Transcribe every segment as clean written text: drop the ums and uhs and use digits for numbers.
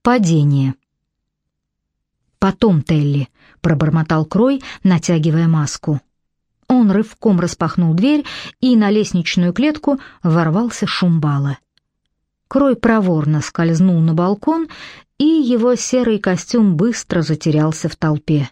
Совпадение. «Потом, Телли», — пробормотал Крой, натягивая маску. Он рывком распахнул дверь, и на лестничную клетку ворвался Шумбала. Крой проворно скользнул на балкон, и его серый костюм быстро затерялся в толпе.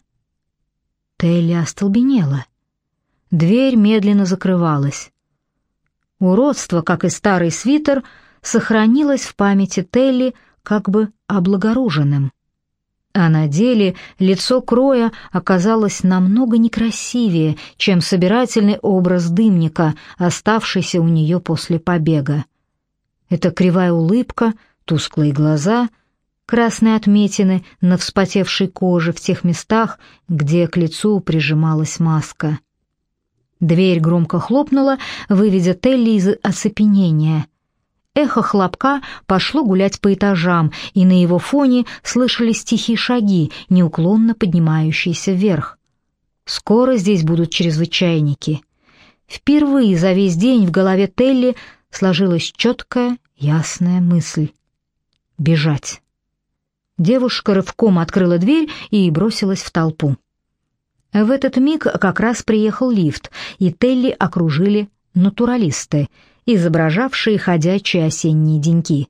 Телли остолбенела. Дверь медленно закрывалась. Уродство, как и старый свитер, сохранилось в памяти Телли как бы облагороженным. А на деле лицо Кроя оказалось намного некрасивее, чем собирательный образ дымника, оставшийся у нее после побега. Эта кривая улыбка, тусклые глаза, красные отметины на вспотевшей коже в тех местах, где к лицу прижималась маска. Дверь громко хлопнула, выведя Телли из оцепенения. Эхо хлопка пошло гулять по этажам, и на его фоне слышались тихие шаги, неуклонно поднимающиеся вверх. Скоро здесь будут чрезвычайники. Впервые за весь день в голове Телли сложилась четкая, ясная мысль — бежать. Девушка рывком открыла дверь и бросилась в толпу. В этот миг как раз приехал лифт, и Телли окружили натуралисты, изображавшие ходячие осенние деньки.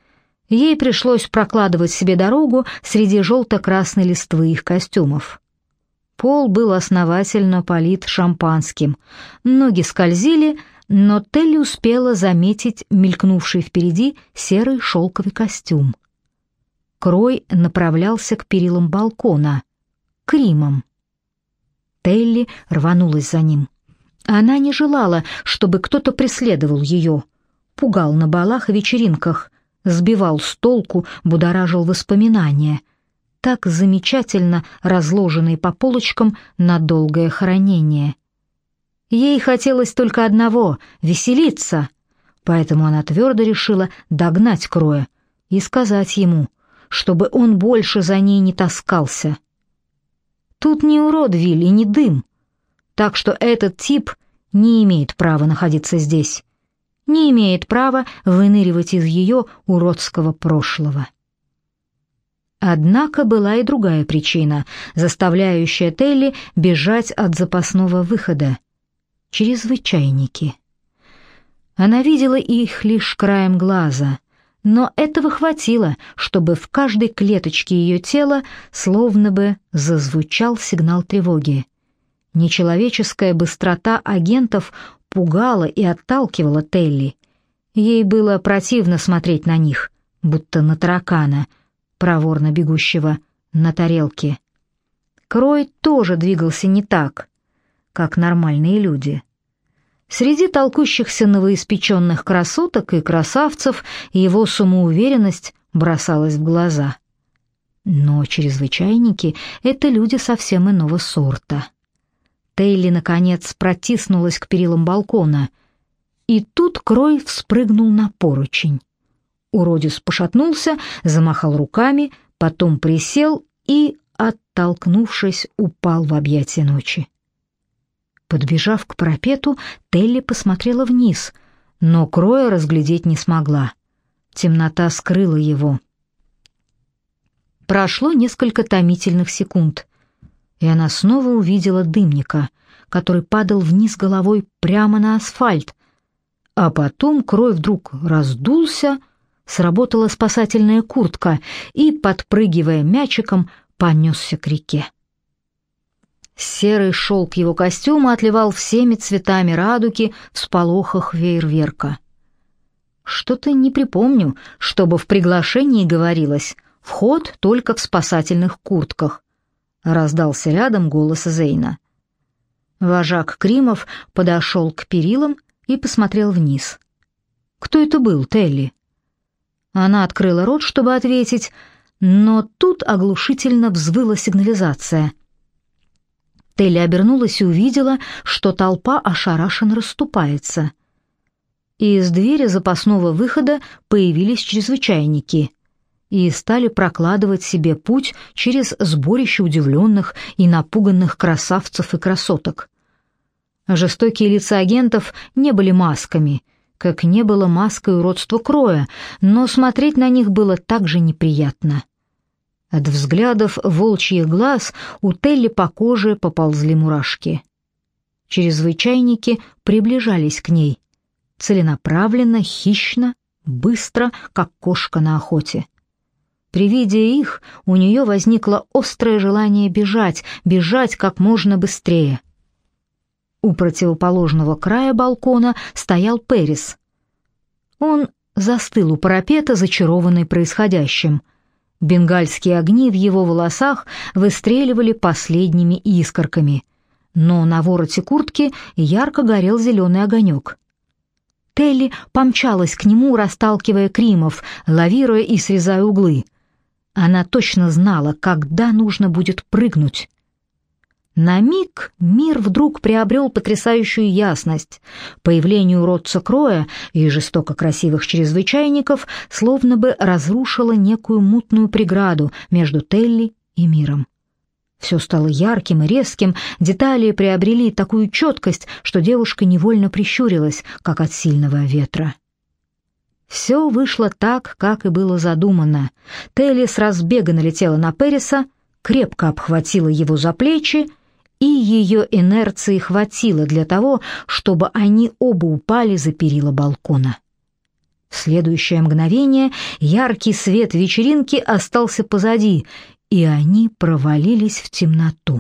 Ей пришлось прокладывать себе дорогу среди желто-красной листвы их костюмов. Пол был основательно полит шампанским, ноги скользили, но Телли успела заметить мелькнувший впереди серый шелковый костюм. Крой направлялся к перилам балкона, к Римам. Телли рванулась за ним. Она не желала, чтобы кто-то преследовал ее, пугал на балах и вечеринках, сбивал с толку, будоражил воспоминания, так замечательно разложенные по полочкам на долгое хранение. Ей хотелось только одного — веселиться, поэтому она твердо решила догнать Кроя и сказать ему, чтобы он больше за ней не таскался. Тут не уродвиль и не дым, так что этот тип не имеет права находиться здесь, не имеет права выныривать из ее уродского прошлого. Однако была и другая причина, заставляющая Телли бежать от запасного выхода — чрезвычайники. Она видела их лишь краем глаза, но этого хватило, чтобы в каждой клеточке ее тела словно бы зазвучал сигнал тревоги. Нечеловеческая быстрота агентов пугала и отталкивала Телли. Ей было противно смотреть на них, будто на таракана, проворно бегущего на тарелке. Крой тоже двигался не так, как нормальные люди. Среди толкущихся новоиспеченных красоток и красавцев его самоуверенность бросалась в глаза. Но чрезвычайники — это люди совсем иного сорта. Телли, наконец, протиснулась к перилам балкона, и тут Крой вспрыгнул на поручень. Уродец пошатнулся, замахал руками, потом присел и, оттолкнувшись, упал в объятия ночи. Подбежав к парапету, Телли посмотрела вниз, но Кроя разглядеть не смогла. Темнота скрыла его. Прошло несколько томительных секунд, и она снова увидела дымника, который падал вниз головой прямо на асфальт, а потом Крой вдруг раздулся, сработала спасательная куртка и, подпрыгивая мячиком, понесся к реке. Серый шелк его костюма отливал всеми цветами радуги в всполохах фейерверка. Что-то не припомню, чтобы в приглашении говорилось «вход только в спасательных куртках», — раздался рядом голос Зейна. Вожак Кримов подошел к перилам и посмотрел вниз. «Кто это был, Телли?» Она открыла рот, чтобы ответить, но тут оглушительно взвыла сигнализация. Телли обернулась и увидела, что толпа ошарашенно расступается. Из двери запасного выхода появились чрезвычайники и стали прокладывать себе путь через сборище удивленных и напуганных красавцев и красоток. Жестокие лица агентов не были масками, как не было маской уродства Кроя, но смотреть на них было так же неприятно. От взглядов волчьих глаз у Телли по коже поползли мурашки. Чрезвычайники приближались к ней, целенаправленно, хищно, быстро, как кошка на охоте. При виде их у нее возникло острое желание бежать, бежать как можно быстрее. У противоположного края балкона стоял Пэрис. Он застыл у парапета, зачарованный происходящим. Бенгальские огни в его волосах выстреливали последними искорками, но на вороте куртки ярко горел зеленый огонек. Телли помчалась к нему, расталкивая кримов, лавируя и срезая углы. Она точно знала, когда нужно будет прыгнуть. На миг мир вдруг приобрел потрясающую ясность. Появление уродца Кроя и жестоко красивых чрезвычайников словно бы разрушило некую мутную преграду между Телли и миром. Все стало ярким и резким, детали приобрели такую четкость, что девушка невольно прищурилась, как от сильного ветра. Все вышло так, как и было задумано. Телли с разбега налетела на Пэриса, крепко обхватила его за плечи, и ее инерции хватило для того, чтобы они оба упали за перила балкона. В следующее мгновение яркий свет вечеринки остался позади, и они провалились в темноту.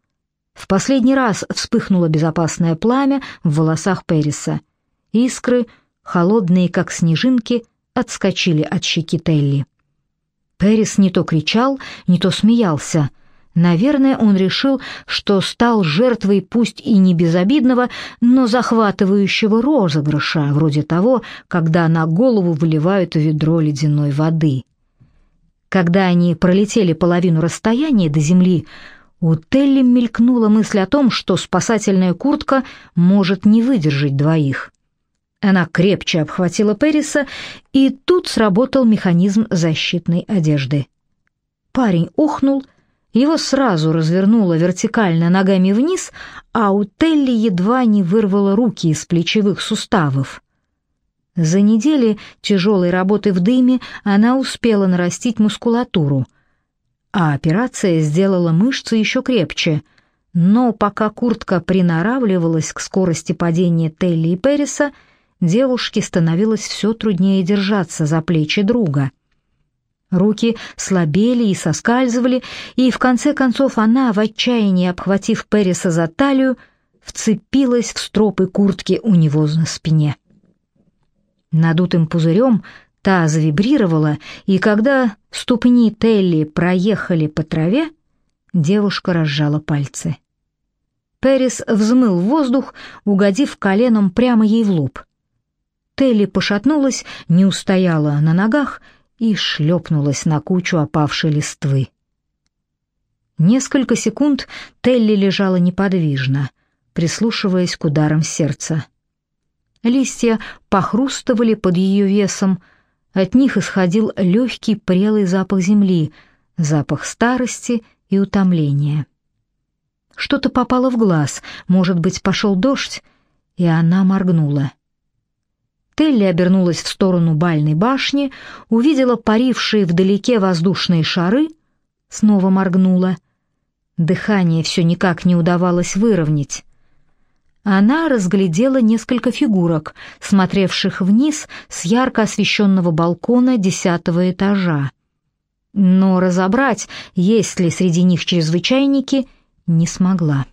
В последний раз вспыхнуло безопасное пламя в волосах Пэриса. Искры, холодные как снежинки, отскочили от щеки Телли. Пэрис не то кричал, не то смеялся. Наверное, он решил, что стал жертвой пусть и не безобидного, но захватывающего розыгрыша, вроде того, когда на голову выливают ведро ледяной воды. Когда они пролетели половину расстояния до земли, у Телли мелькнула мысль о том, что спасательная куртка может не выдержать двоих. Она крепче обхватила Пэриса, и тут сработал механизм защитной одежды. Парень охнул, его сразу развернуло вертикально ногами вниз, а у Телли едва не вырвало руки из плечевых суставов. За недели тяжелой работы в дыме она успела нарастить мускулатуру, а операция сделала мышцы еще крепче. Но пока куртка приноравливалась к скорости падения Телли и Пэриса, девушке становилось все труднее держаться за плечи друга. Руки слабели и соскальзывали, и в конце концов она, в отчаянии обхватив Пэриса за талию, вцепилась в стропы куртки у него на спине. Надутым пузырем та завибрировала, и когда ступни Телли проехали по траве, девушка разжала пальцы. Пэрис взмыл в воздух, угодив коленом прямо ей в лоб. Телли пошатнулась, не устояла на ногах и шлепнулась на кучу опавшей листвы. Несколько секунд Телли лежала неподвижно, прислушиваясь к ударам сердца. Листья похрустывали под ее весом, от них исходил легкий прелый запах земли, запах старости и утомления. Что-то попало в глаз, может быть, пошел дождь, и она моргнула. Телли обернулась в сторону бальной башни, увидела парившие вдалеке воздушные шары, снова моргнула. Дыхание все никак не удавалось выровнять. Она разглядела несколько фигурок, смотревших вниз с ярко освещенного балкона 10-го этажа. Но разобрать, есть ли среди них чрезвычайники, не смогла.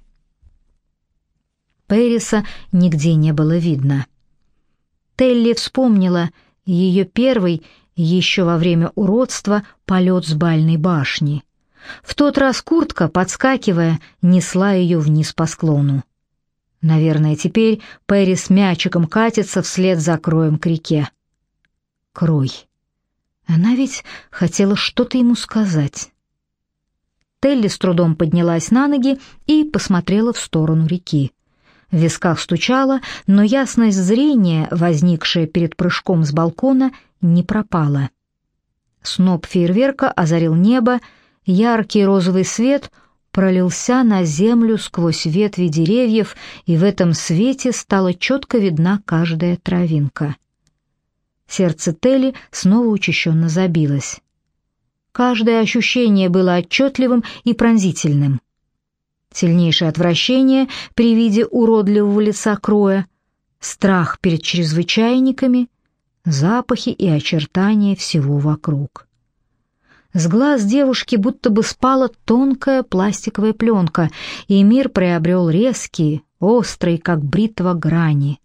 Пэриса нигде не было видно. Телли вспомнила ее первый, еще во время уродства, полет с бальной башни. В тот раз куртка, подскакивая, несла ее вниз по склону. Наверное, теперь Пэрис мячиком катится вслед за Кроем к реке. Крой. Она ведь хотела что-то ему сказать. Телли с трудом поднялась на ноги и посмотрела в сторону реки. В висках стучало, но ясность зрения, возникшая перед прыжком с балкона, не пропала. Сноп фейерверка озарил небо, яркий розовый свет пролился на землю сквозь ветви деревьев, и в этом свете стала четко видна каждая травинка. Сердце Телли снова учащенно забилось. Каждое ощущение было отчетливым и пронзительным. Сильнейшее отвращение при виде уродливого лица Кроя, страх перед чрезвычайниками, запахи и очертания всего вокруг. С глаз девушки будто бы спала тонкая пластиковая пленка, и мир приобрел резкие, острые, как бритва, грани.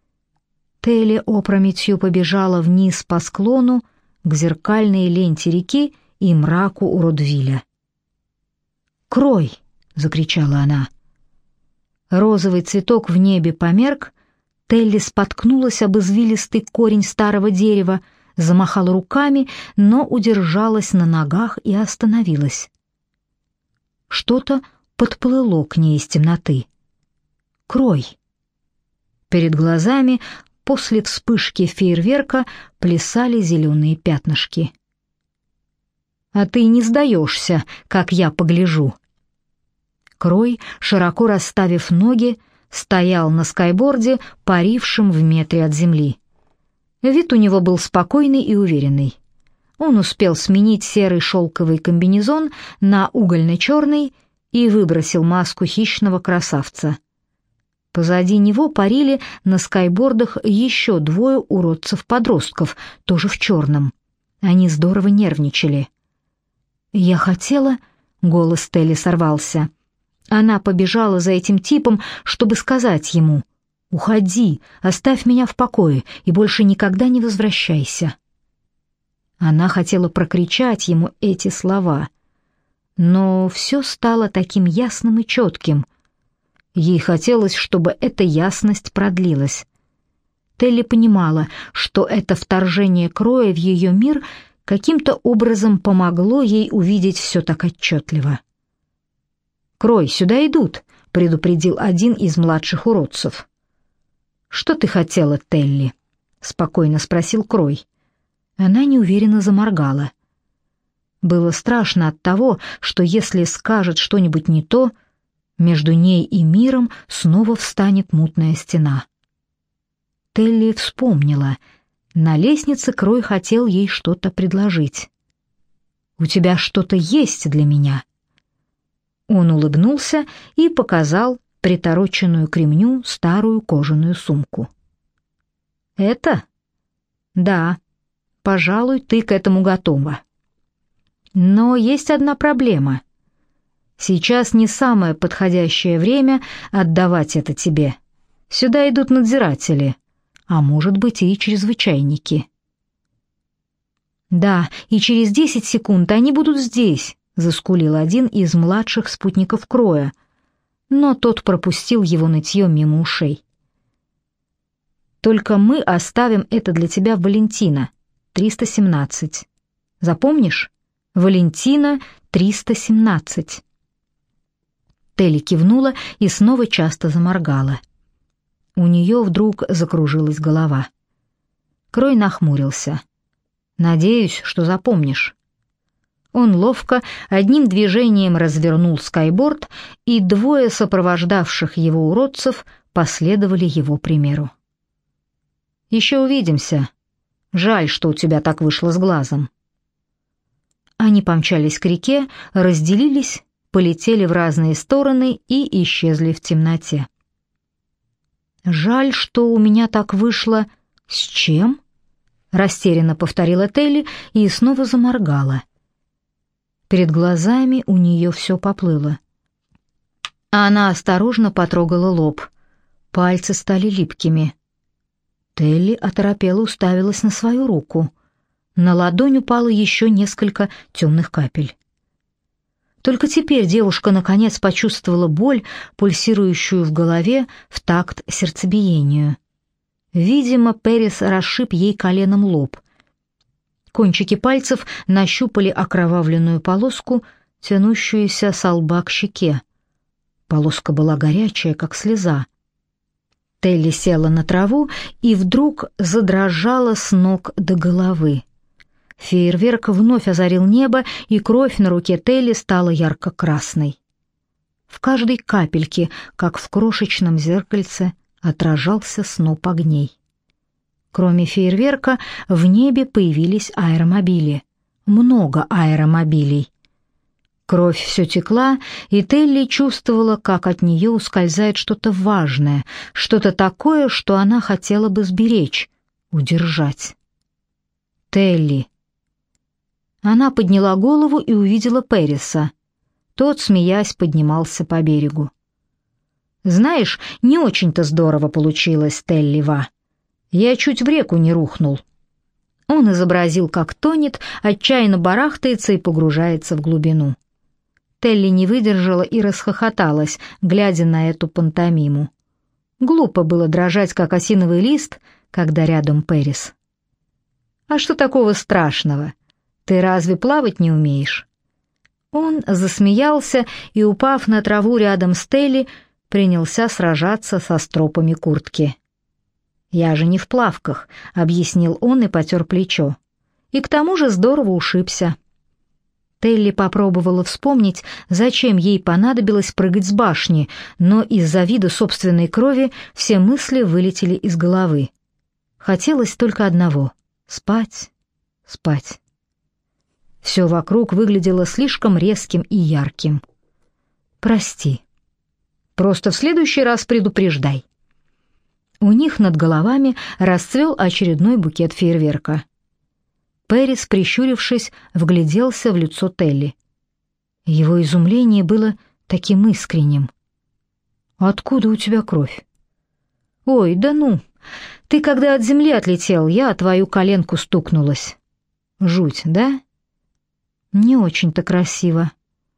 Телли опрометью побежала вниз по склону к зеркальной ленте реки и мраку Уродвиля. «Крой!» — закричала она. Розовый цветок в небе померк, Телли споткнулась об извилистый корень старого дерева, замахала руками, но удержалась на ногах и остановилась. Что-то подплыло к ней из темноты. Крой! Перед глазами после вспышки фейерверка плясали зеленые пятнышки. «А ты не сдаешься, как я погляжу». Крой, широко расставив ноги, стоял на скайборде, парившем в метре от земли. Вид у него был спокойный и уверенный. Он успел сменить серый шелковый комбинезон на угольно-черный и выбросил маску хищного красавца. Позади него парили на скайбордах еще двое уродцев-подростков, тоже в черном. Они здорово нервничали. «Я хотела...» — голос Телли сорвался. Она побежала за этим типом, чтобы сказать ему: «Уходи, оставь меня в покое и больше никогда не возвращайся». Она хотела прокричать ему эти слова, но все стало таким ясным и четким. Ей хотелось, чтобы эта ясность продлилась. Телли понимала, что это вторжение Кроя в ее мир каким-то образом помогло ей увидеть все так отчетливо. «Крой, сюда идут», — предупредил один из младших уродцев. «Что ты хотела, Телли?» — спокойно спросил Крой. Она неуверенно заморгала. Было страшно от того, что если скажет что-нибудь не то, между ней и миром снова встанет мутная стена. Телли вспомнила. На лестнице Крой хотел ей что-то предложить. «У тебя что-то есть для меня?» Он улыбнулся и показал притороченную к ремню старую кожаную сумку. «Это?» «Да, пожалуй, ты к этому готова. Но есть одна проблема. Сейчас не самое подходящее время отдавать это тебе. Сюда идут надзиратели, а может быть и чрезвычайники». «Да, и через 10 секунд они будут здесь», — заскулил один из младших спутников Кроя, но тот пропустил его нытье мимо ушей. «Только мы оставим это для тебя в Валентина, 317. Запомнишь? Валентина, 317». Телли кивнула и снова часто заморгала. У нее вдруг закружилась голова. Крой нахмурился. «Надеюсь, что запомнишь». Он ловко одним движением развернул скайборд, и двое сопровождавших его уродцев последовали его примеру. «Еще увидимся. Жаль, что у тебя так вышло с глазом». Они помчались к реке, разделились, полетели в разные стороны и исчезли в темноте. «Жаль, что у меня так вышло. С чем?» — растерянно повторила Телли и снова заморгала. Перед глазами у нее все поплыло. Она осторожно потрогала лоб. Пальцы стали липкими. Телли оторопела уставилась на свою руку. На ладонь упало еще несколько темных капель. Только теперь девушка наконец почувствовала боль, пульсирующую в голове в такт сердцебиению. Видимо, Перес расшиб ей коленом лоб. Кончики пальцев нащупали окровавленную полоску, тянущуюся со лба к щеке. Полоска была горячая, как слеза. Телли села на траву и вдруг задрожала с ног до головы. Фейерверк вновь озарил небо, и кровь на руке Телли стала ярко-красной. В каждой капельке, как в крошечном зеркальце, отражался сноп огней. Кроме фейерверка, в небе появились аэромобили. много аэромобилей. Кровь все текла, и Телли чувствовала, как от нее ускользает что-то важное, что-то такое, что она хотела бы сберечь, удержать. Телли. Она подняла голову и увидела Пэриса. Тот, смеясь, поднимался по берегу. «Знаешь, не очень-то здорово получилось, Телли-ва. Я чуть в реку не рухнул». Он изобразил, как тонет, отчаянно барахтается и погружается в глубину. Телли не выдержала и расхохоталась, глядя на эту пантомиму. Глупо было дрожать, как осиновый лист, когда рядом Пэрис. «А что такого страшного? Ты разве плавать не умеешь?» Он засмеялся и, упав на траву рядом с Телли, принялся сражаться со стропами куртки. «Я же не в плавках», — объяснил он и потер плечо. «И к тому же здорово ушибся». Телли попробовала вспомнить, зачем ей понадобилось прыгать с башни, но из-за вида собственной крови все мысли вылетели из головы. Хотелось только одного — спать, спать. Все вокруг выглядело слишком резким и ярким. «Прости. Просто в следующий раз предупреждай». У них над головами расцвел очередной букет фейерверка. Пэрис, прищурившись, вгляделся в лицо Телли. Его изумление было таким искренним. «Откуда у тебя кровь?» «Ой, да ну! Ты когда от земли отлетел, я о твою коленку стукнулась». «Жуть, да?» «Не очень-то красиво».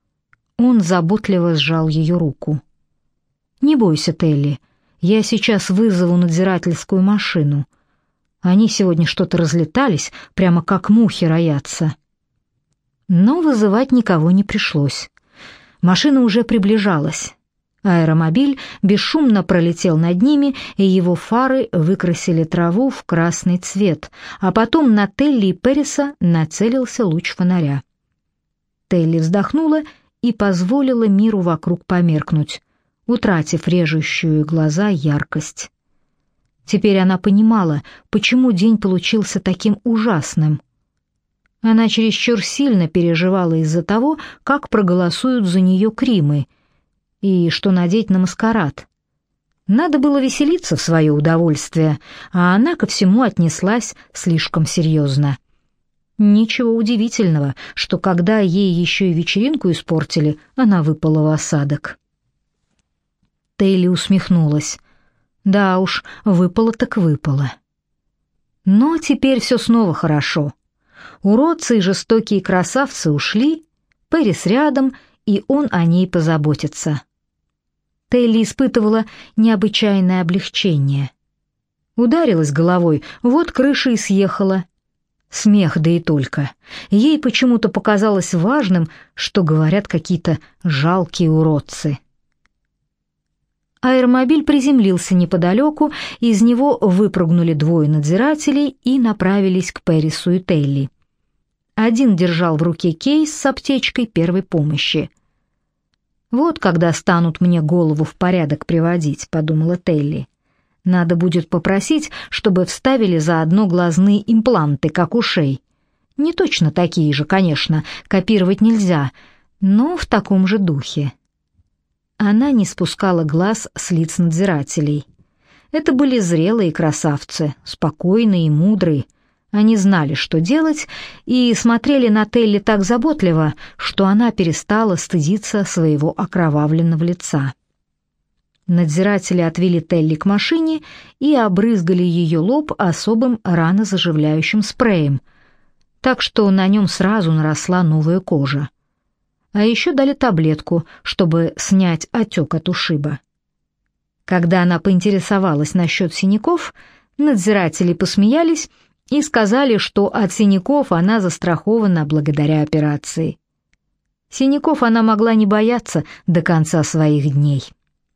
Он заботливо сжал ее руку. «Не бойся, Телли, я сейчас вызову надзирательскую машину. Они сегодня что-то разлетались, прямо как мухи роятся». Но вызывать никого не пришлось. Машина уже приближалась. Аэромобиль бесшумно пролетел над ними, и его фары выкрасили траву в красный цвет, а потом на Телли и Пэриса нацелился луч фонаря. Телли вздохнула и позволила миру вокруг померкнуть, утратив режущую глаза яркость. Теперь она понимала, почему день получился таким ужасным. Она чересчур сильно переживала из-за того, как проголосуют за нее Кримы и что надеть на маскарад. Надо было веселиться в свое удовольствие, а она ко всему отнеслась слишком серьезно. Ничего удивительного, что когда ей еще и вечеринку испортили, она выпала в осадок. Телли усмехнулась. Да уж, выпало так выпало. Но теперь все снова хорошо. Уродцы и жестокие красавцы ушли, Пэрис рядом, и он о ней позаботится. Телли испытывала необычайное облегчение. Ударилась головой, вот крыша и съехала. Смех, да и только. Ей почему-то показалось важным, что говорят какие-то жалкие уродцы. Аэромобиль приземлился неподалеку, из него выпрыгнули двое надзирателей и направились к Пэрису и Телли. Один держал в руке кейс с аптечкой первой помощи. «Вот когда станут мне голову в порядок приводить», — подумала Телли. «Надо будет попросить, чтобы вставили заодно глазные импланты, как у шей. Не точно такие же, конечно, копировать нельзя, но в таком же духе». Она не спускала глаз с лиц надзирателей. Это были зрелые красавцы, спокойные и мудрые. Они знали, что делать, и смотрели на Телли так заботливо, что она перестала стыдиться своего окровавленного лица. Надзиратели отвели Телли к машине и обрызгали ее лоб особым ранозаживляющим спреем, так что на нем сразу наросла новая кожа. А еще дали таблетку, чтобы снять отек от ушиба. Когда она поинтересовалась насчет синяков, надзиратели посмеялись и сказали, что от синяков она застрахована благодаря операции. Синяков она могла не бояться до конца своих дней.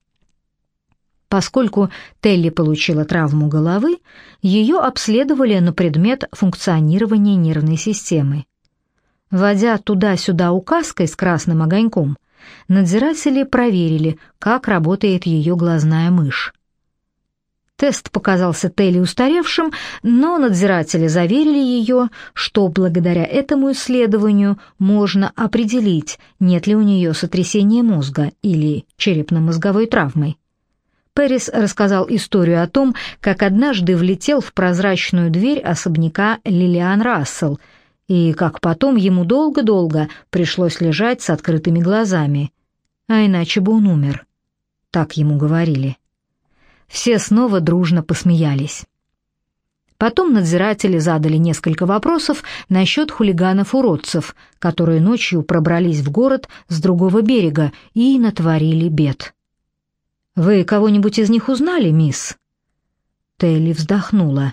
Поскольку Телли получила травму головы, ее обследовали на предмет функционирования нервной системы. Водя туда-сюда указкой с красным огоньком, надзиратели проверили, как работает ее глазная мышь. Тест показался Телли устаревшим, но надзиратели заверили ее, что благодаря этому исследованию можно определить, нет ли у нее сотрясения мозга или черепно-мозговой травмы. Пэрис рассказал историю о том, как однажды влетел в прозрачную дверь особняка Лилиан Рассел, и как потом ему долго-долго пришлось лежать с открытыми глазами, а иначе бы он умер. Так ему говорили. Все снова дружно посмеялись. Потом надзиратели задали несколько вопросов насчет хулиганов-уродцев, которые ночью пробрались в город с другого берега и натворили бед. «Вы кого-нибудь из них узнали, мисс?» Телли вздохнула.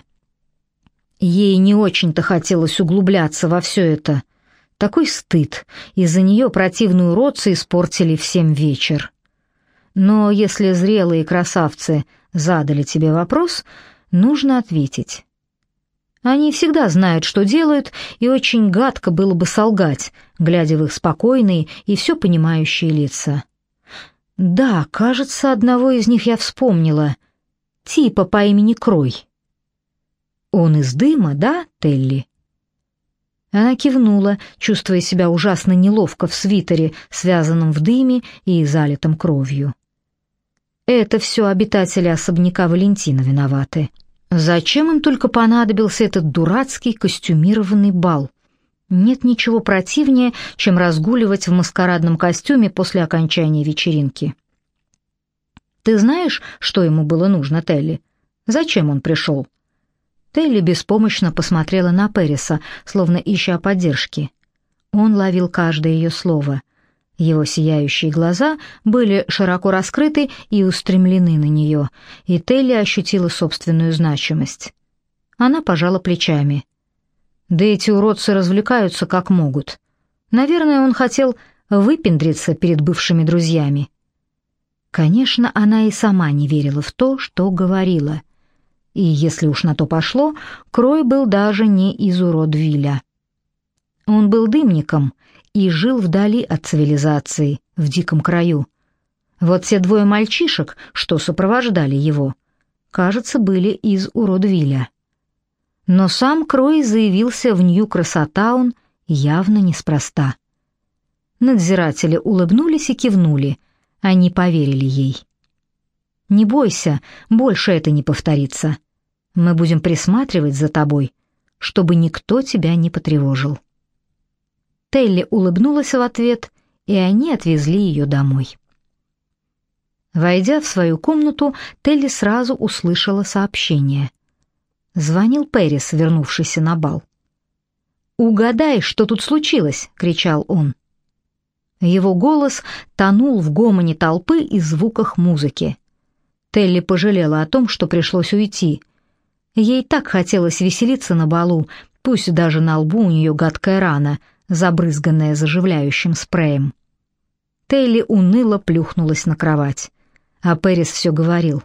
Ей не очень-то хотелось углубляться во все это. Такой стыд. Из-за нее противные уродцы испортили всем вечер. Но если зрелые красавцы задали тебе вопрос, нужно ответить. Они всегда знают, что делают, и очень гадко было бы солгать, глядя в их спокойные и все понимающие лица. Да, кажется, одного из них я вспомнила. Типа по имени Крой. Он из дыма, да, Телли? Она кивнула, чувствуя себя ужасно неловко в свитере, связанном в дыме и залитом кровью. Это все обитатели особняка Валентина виноваты. Зачем им только понадобился этот дурацкий костюмированный бал? Нет ничего противнее, чем разгуливать в маскарадном костюме после окончания вечеринки. Ты знаешь, что ему было нужно, Телли? Зачем он пришел?» Телли беспомощно посмотрела на Пэриса, словно ища поддержки. Он ловил каждое ее слово. Его сияющие глаза были широко раскрыты и устремлены на нее, и Телли ощутила собственную значимость. Она пожала плечами. Да эти уродцы развлекаются как могут. Наверное, он хотел выпендриться перед бывшими друзьями. Конечно, она и сама не верила в то, что говорила. И если уж на то пошло, Крой был даже не из Уродвилля. Он был дымником и жил вдали от цивилизации, в диком краю. Вот те двое мальчишек, что сопровождали его, кажется, были из Уродвилля. Но сам Крой заявился в Нью-Красотаун явно неспроста. Надзиратели улыбнулись и кивнули, они поверили ей. «Не бойся, больше это не повторится. Мы будем присматривать за тобой, чтобы никто тебя не потревожил». Телли улыбнулась в ответ, и они отвезли ее домой. Войдя в свою комнату, Телли сразу услышала сообщение. Звонил Пэрис, вернувшийся на бал. «Угадай, что тут случилось!» — кричал он. Его голос тонул в гомоне толпы и звуках музыки. Телли пожалела о том, что пришлось уйти. Ей так хотелось веселиться на балу, пусть даже на лбу у нее гадкая рана, забрызганная заживляющим спреем. Телли уныло плюхнулась на кровать, а Пэрис все говорил.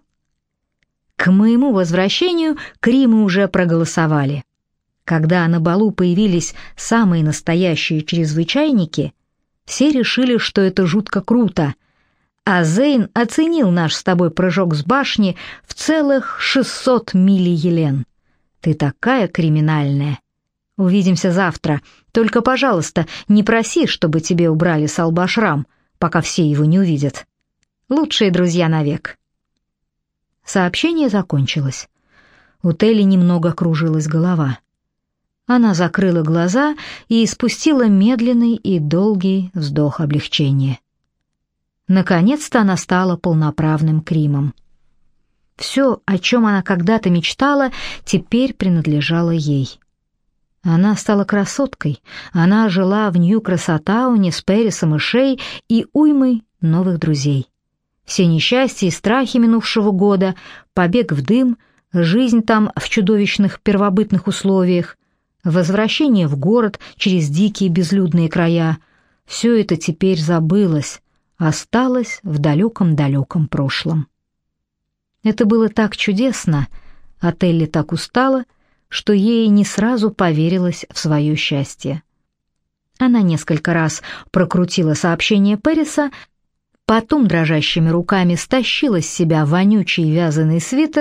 К моему возвращению Кримы уже проголосовали. Когда на балу появились самые настоящие чрезвычайники, все решили, что это жутко круто, а Зейн оценил наш с тобой прыжок с башни в целых 600 милли-елен. Ты такая криминальная. Увидимся завтра. Только, пожалуйста, не проси, чтобы тебе убрали с лба шрам, пока все его не увидят. Лучшие друзья навек. Сообщение закончилось. У Телли немного кружилась голова. Она закрыла глаза и испустила медленный и долгий вздох облегчения. Наконец-то она стала полноправным Кримом. Все, о чем она когда-то мечтала, теперь принадлежало ей. Она стала красоткой, она жила в Нью-Красотауне с Пэрисом и Шей и уймой новых друзей. Все несчастья и страхи минувшего года, побег в дым, жизнь там в чудовищных первобытных условиях, возвращение в город через дикие безлюдные края — все это теперь забылось, осталось в далеком-далеком прошлом. Это было так чудесно, а Телли так устала, что ей не сразу поверилось в свое счастье. Она несколько раз прокрутила сообщение Пэриса, потом дрожащими руками стащила с себя вонючий вязаный свитер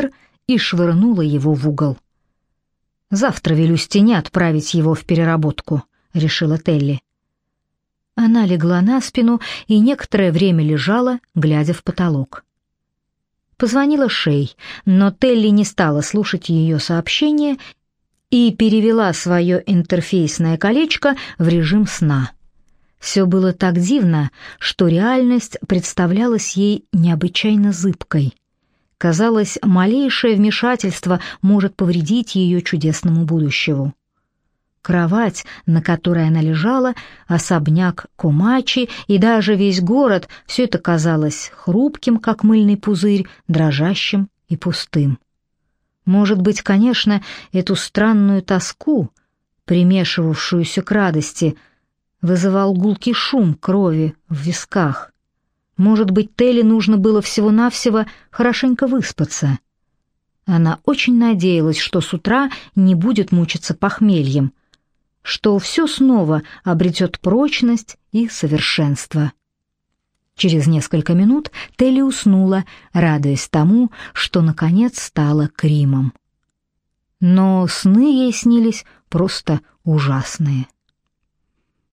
и швырнула его в угол. «Завтра велю Стене отправить его в переработку», — решила Телли. Она легла на спину и некоторое время лежала, глядя в потолок. Позвонила Шей, но Телли не стала слушать ее сообщение и перевела свое интерфейсное колечко в режим сна. Все было так дивно, что реальность представлялась ей необычайно зыбкой. Казалось, малейшее вмешательство может повредить ее чудесному будущему. Кровать, на которой она лежала, особняк Комачи и даже весь город — все это казалось хрупким, как мыльный пузырь, дрожащим и пустым. Может быть, конечно, эту странную тоску, примешивавшуюся к радости, вызывал гулкий шум крови в висках. Может быть, Телли нужно было всего-навсего хорошенько выспаться. Она очень надеялась, что с утра не будет мучиться похмельем, что все снова обретет прочность и совершенство. Через несколько минут Телли уснула, радуясь тому, что наконец стала Кримом. Но сны ей снились просто ужасные.